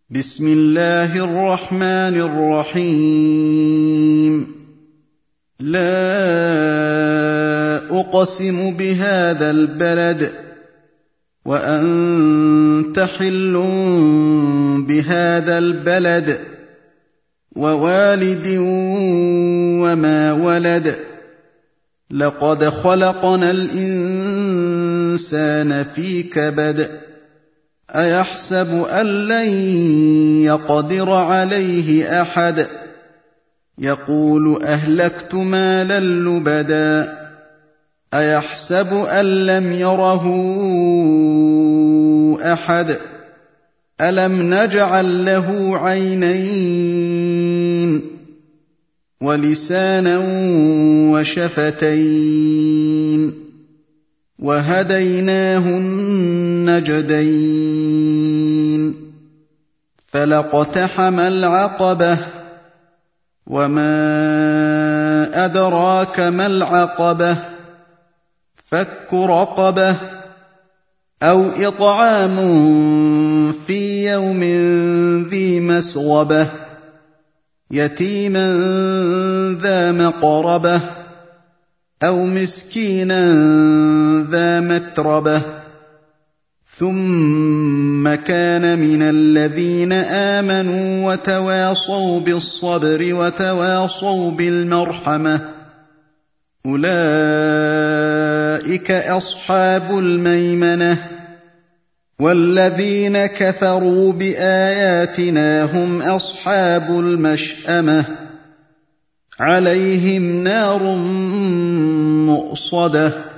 بسم الله الرحمن الرحيم لا أقسم بهذا البلد وأنت حل بهذا البلد ووالد وما ولد لقد خلقنا الإنسان في كبد أيحسب أن لن يقدر عليه أحد يقول أهلكت مالا لبدا أيحسب أن لم يره أحد ألم نجعل له عينين ولسانا وشفتين وهديناه النجدين فلاقتحم العقبة وما أدراك ما العقبة فك رقبة أو إطعام في يوم ذي مسغبة يتيما ذا مقربة أو مسكينا ذا متربة ثم كان من الذين آمنوا وتواصوا بالصبر وتواصوا بالمرحمة أولئك أصحاب الميمنة والذين كفروا بآياتنا هم أصحاب المشأمة عليهم نار مؤصدة